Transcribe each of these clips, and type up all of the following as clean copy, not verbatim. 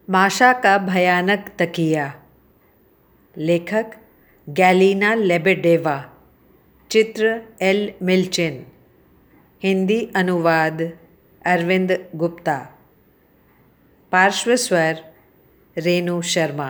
माशा का भयानक तकिया। लेखक गैलिना लेबेडेवा। चित्र एल मिल्चिन। हिंदी अनुवाद अरविंद गुप्ता। पार्श्व स्वर रेणु शर्मा।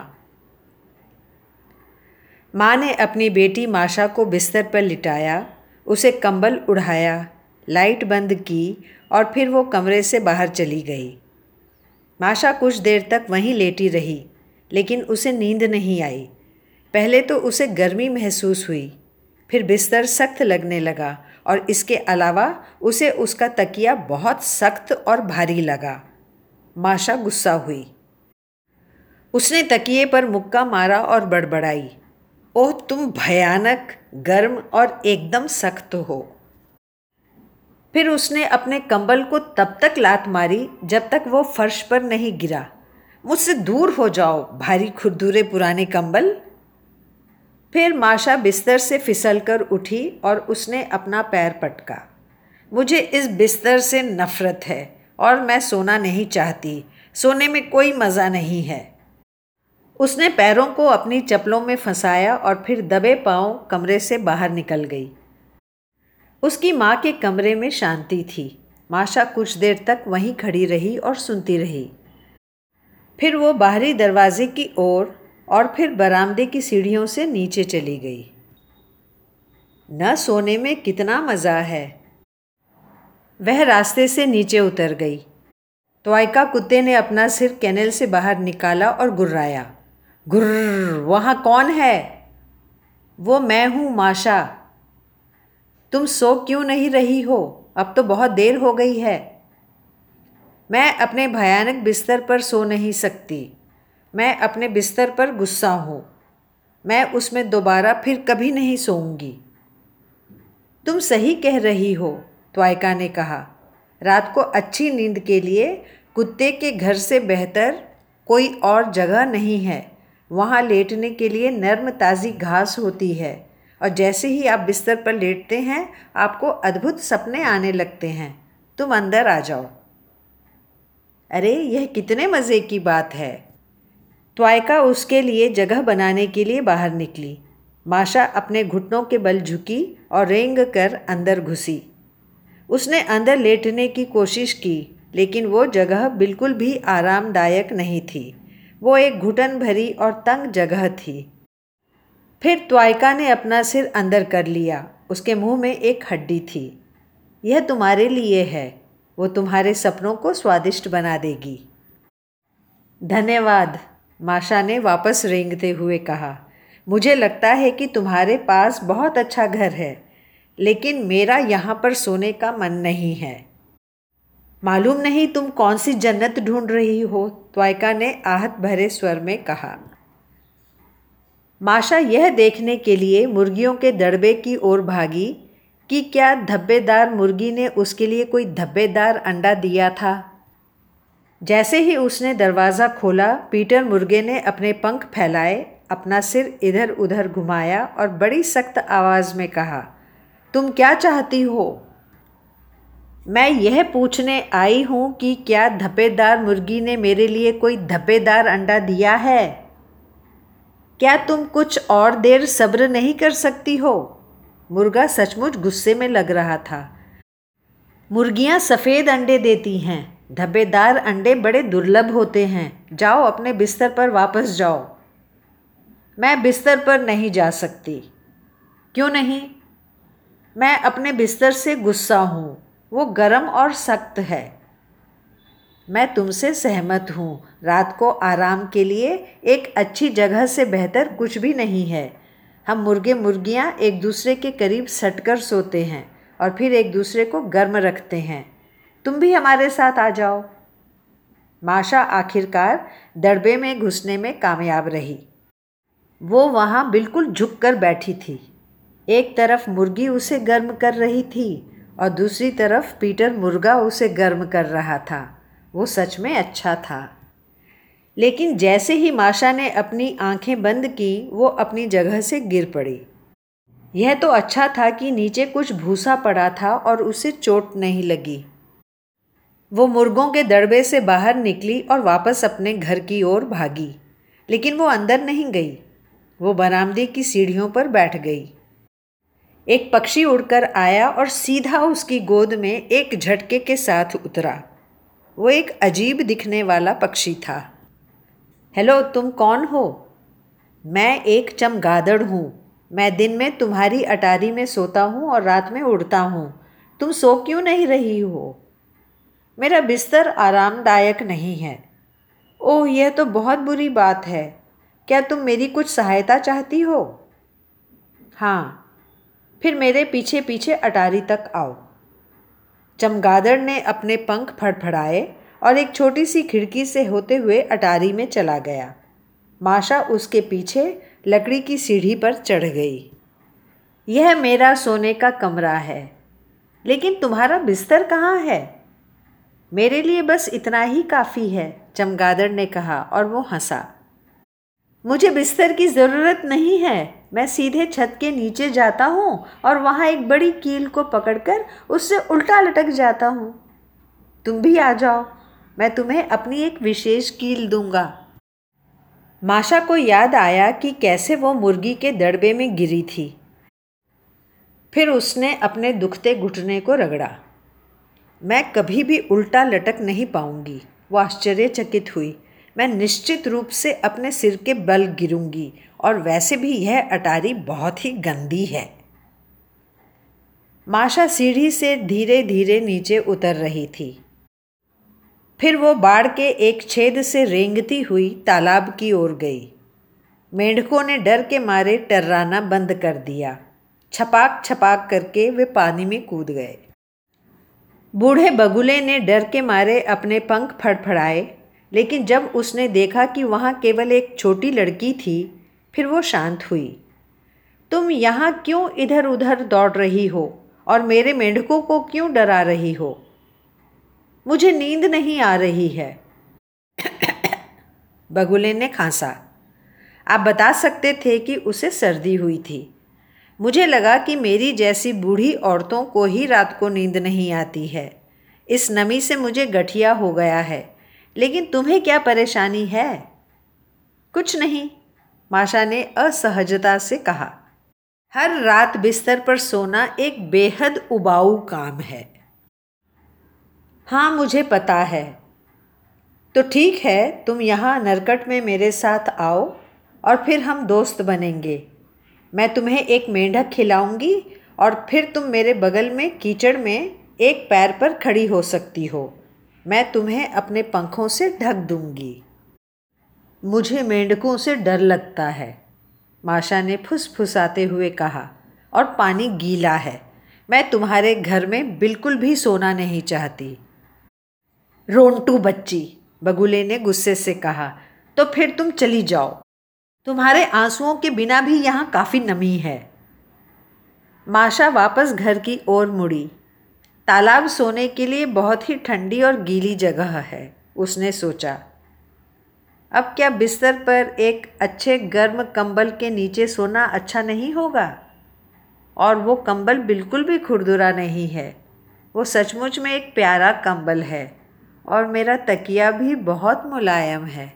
माँ ने अपनी बेटी माशा को बिस्तर पर लिटाया, उसे कंबल उढ़ाया, लाइट बंद की और फिर वो कमरे से बाहर चली गई। माशा कुछ देर तक वहीं लेटी रही, लेकिन उसे नींद नहीं आई। पहले तो उसे गर्मी महसूस हुई, फिर बिस्तर सख्त लगने लगा और इसके अलावा उसे उसका तकिया बहुत सख्त और भारी लगा। माशा गुस्सा हुई। उसने तकिए पर मुक्का मारा और बड़बड़ाई, ओह तुम भयानक, गर्म और एकदम सख्त हो। फिर उसने अपने कंबल को तब तक लात मारी जब तक वो फर्श पर नहीं गिरा। मुझसे दूर हो जाओ, भारी खुरदुरे पुराने कंबल। फिर माशा बिस्तर से फिसलकर उठी और उसने अपना पैर पटका। मुझे इस बिस्तर से नफरत है और मैं सोना नहीं चाहती। सोने में कोई मज़ा नहीं है। उसने पैरों को अपनी चप्पलों में फंसाया और फिर दबे पांव कमरे से बाहर निकल गई। उसकी माँ के कमरे में शांति थी। माशा कुछ देर तक वहीं खड़ी रही और सुनती रही। फिर वो बाहरी दरवाजे की ओर और फिर बरामदे की सीढ़ियों से नीचे चली गई। न सोने में कितना मज़ा है। वह रास्ते से नीचे उतर गई। त्वाइका कुत्ते ने अपना सिर केनल से बाहर निकाला और गुर्राया। गुर्र, वहाँ कौन है? वो मैं हूँ माशा। तुम सो क्यों नहीं रही हो? अब तो बहुत देर हो गई है। मैं अपने भयानक बिस्तर पर सो नहीं सकती। मैं अपने बिस्तर पर गुस्सा हूँ। मैं उसमें दोबारा फिर कभी नहीं सोऊंगी। तुम सही कह रही हो, त्वाइका ने कहा। रात को अच्छी नींद के लिए कुत्ते के घर से बेहतर कोई और जगह नहीं है। वहाँ लेटने के लिए नर्म ताज़ी घास होती है और जैसे ही आप बिस्तर पर लेटते हैं आपको अद्भुत सपने आने लगते हैं। तुम अंदर आ जाओ। अरे यह कितने मज़े की बात है। त्वाइका उसके लिए जगह बनाने के लिए बाहर निकली। माशा अपने घुटनों के बल झुकी और रेंग कर अंदर घुसी। उसने अंदर लेटने की कोशिश की, लेकिन वो जगह बिल्कुल भी आरामदायक नहीं थी। वो एक घुटन भरी और तंग जगह थी। फिर त्वाइका ने अपना सिर अंदर कर लिया। उसके मुंह में एक हड्डी थी। यह तुम्हारे लिए है। वो तुम्हारे सपनों को स्वादिष्ट बना देगी। धन्यवाद, माशा ने वापस रेंगते हुए कहा। मुझे लगता है कि तुम्हारे पास बहुत अच्छा घर है, लेकिन मेरा यहाँ पर सोने का मन नहीं है। मालूम नहीं तुम कौन सी जन्नत ढूंढ रही हो, त्वाइका ने आहत भरे स्वर में कहा। माशा यह देखने के लिए मुर्गियों के दड़बे की ओर भागी कि क्या धब्बेदार मुर्गी ने उसके लिए कोई धब्बेदार अंडा दिया था। जैसे ही उसने दरवाज़ा खोला, पीटर मुर्गे ने अपने पंख फैलाए, अपना सिर इधर उधर घुमाया और बड़ी सख्त आवाज़ में कहा, तुम क्या चाहती हो? मैं यह पूछने आई हूँ कि क्या धब्बेदार मुर्गी ने मेरे लिए कोई धब्बेदार अंडा दिया है? क्या तुम कुछ और देर सब्र नहीं कर सकती हो? मुर्गा सचमुच गुस्से में लग रहा था। मुर्गियाँ सफ़ेद अंडे देती हैं। धब्बेदार अंडे बड़े दुर्लभ होते हैं। जाओ अपने बिस्तर पर वापस जाओ। मैं बिस्तर पर नहीं जा सकती। क्यों नहीं? मैं अपने बिस्तर से गुस्सा हूँ। वो गर्म और सख्त है। मैं तुमसे सहमत हूँ। रात को आराम के लिए एक अच्छी जगह से बेहतर कुछ भी नहीं है। हम मुर्गे मुर्गियाँ एक दूसरे के करीब सटकर सोते हैं और फिर एक दूसरे को गर्म रखते हैं। तुम भी हमारे साथ आ जाओ। माशा आखिरकार दड़बे में घुसने में कामयाब रही। वो वहाँ बिल्कुल झुक कर बैठी थी। एक तरफ मुर्गी उसे गर्म कर रही थी और दूसरी तरफ पीटर मुर्गा उसे गर्म कर रहा था। वो सच में अच्छा था। लेकिन जैसे ही माशा ने अपनी आंखें बंद की, वो अपनी जगह से गिर पड़ी। यह तो अच्छा था कि नीचे कुछ भूसा पड़ा था और उसे चोट नहीं लगी। वो मुर्गों के दड़बे से बाहर निकली और वापस अपने घर की ओर भागी, लेकिन वो अंदर नहीं गई। वो बरामदे की सीढ़ियों पर बैठ गई। एक पक्षी उड़कर आया और सीधा उसकी गोद में एक झटके के साथ उतरा। वो एक अजीब दिखने वाला पक्षी था। हेलो, तुम कौन हो? मैं एक चमगादड़ हूँ। मैं दिन में तुम्हारी अटारी में सोता हूँ और रात में उड़ता हूँ। तुम सो क्यों नहीं रही हो? मेरा बिस्तर आरामदायक नहीं है। ओह, यह तो बहुत बुरी बात है। क्या तुम मेरी कुछ सहायता चाहती हो? हाँ, फिर मेरे पीछे पीछे अटारी तक आओ। चमगादड़ ने अपने पंख फड़फड़ाए और एक छोटी सी खिड़की से होते हुए अटारी में चला गया। माशा उसके पीछे लकड़ी की सीढ़ी पर चढ़ गई। यह मेरा सोने का कमरा है, लेकिन तुम्हारा बिस्तर कहाँ है? मेरे लिए बस इतना ही काफ़ी है, चमगादड़ ने कहा और वो हंसा। मुझे बिस्तर की ज़रूरत नहीं है। मैं सीधे छत के नीचे जाता हूँ और वहाँ एक बड़ी कील को पकड़कर उससे उल्टा लटक जाता हूँ। तुम भी आ जाओ, मैं तुम्हें अपनी एक विशेष कील दूंगा। माशा को याद आया कि कैसे वो मुर्गी के दड़बे में गिरी थी। फिर उसने अपने दुखते घुटने को रगड़ा। मैं कभी भी उल्टा लटक नहीं पाऊंगी, वो आश्चर्यचकित हुई। मैं निश्चित रूप से अपने सिर के बल गिरूंगी, और वैसे भी यह अटारी बहुत ही गंदी है। माशा सीढ़ी से धीरे धीरे नीचे उतर रही थी। फिर वो बाड़ के एक छेद से रेंगती हुई तालाब की ओर गई। मेंढकों ने डर के मारे टर्राना बंद कर दिया। छपाक छपाक करके वे पानी में कूद गए। बूढ़े बगुले ने डर के मारे अपने पंख फड़फड़ाए, लेकिन जब उसने देखा कि वहाँ केवल एक छोटी लड़की थी, फिर वो शांत हुई। तुम यहाँ क्यों इधर उधर दौड़ रही हो और मेरे मेंढकों को क्यों डरा रही हो? मुझे नींद नहीं आ रही है, बगुले ने खांसा। आप बता सकते थे कि उसे सर्दी हुई थी। मुझे लगा कि मेरी जैसी बूढ़ी औरतों को ही रात को नींद नहीं आती है। इस नमी से मुझे गठिया हो गया है, लेकिन तुम्हें क्या परेशानी है? कुछ नहीं, माशा ने असहजता से कहा। हर रात बिस्तर पर सोना एक बेहद उबाऊ काम है। हाँ, मुझे पता है। तो ठीक है, तुम यहाँ नरकट में मेरे साथ आओ और फिर हम दोस्त बनेंगे। मैं तुम्हें एक मेंढक खिलाऊंगी और फिर तुम मेरे बगल में कीचड़ में एक पैर पर खड़ी हो सकती हो। मैं तुम्हें अपने पंखों से ढक दूंगी। मुझे मेंढकों से डर लगता है, माशा ने फुसफुसाते हुए कहा, और पानी गीला है। मैं तुम्हारे घर में बिल्कुल भी सोना नहीं चाहती। रोंटू बच्ची, बगुले ने गुस्से से कहा। तो फिर तुम चली जाओ। तुम्हारे आंसुओं के बिना भी यहाँ काफ़ी नमी है। माशा वापस घर की ओर मुड़ी। तालाब सोने के लिए बहुत ही ठंडी और गीली जगह है, उसने सोचा। अब क्या बिस्तर पर एक अच्छे गर्म कंबल के नीचे सोना अच्छा नहीं होगा? और वो कंबल बिल्कुल भी खुरदुरा नहीं है। वो सचमुच में एक प्यारा कंबल है, और मेरा तकिया भी बहुत मुलायम है।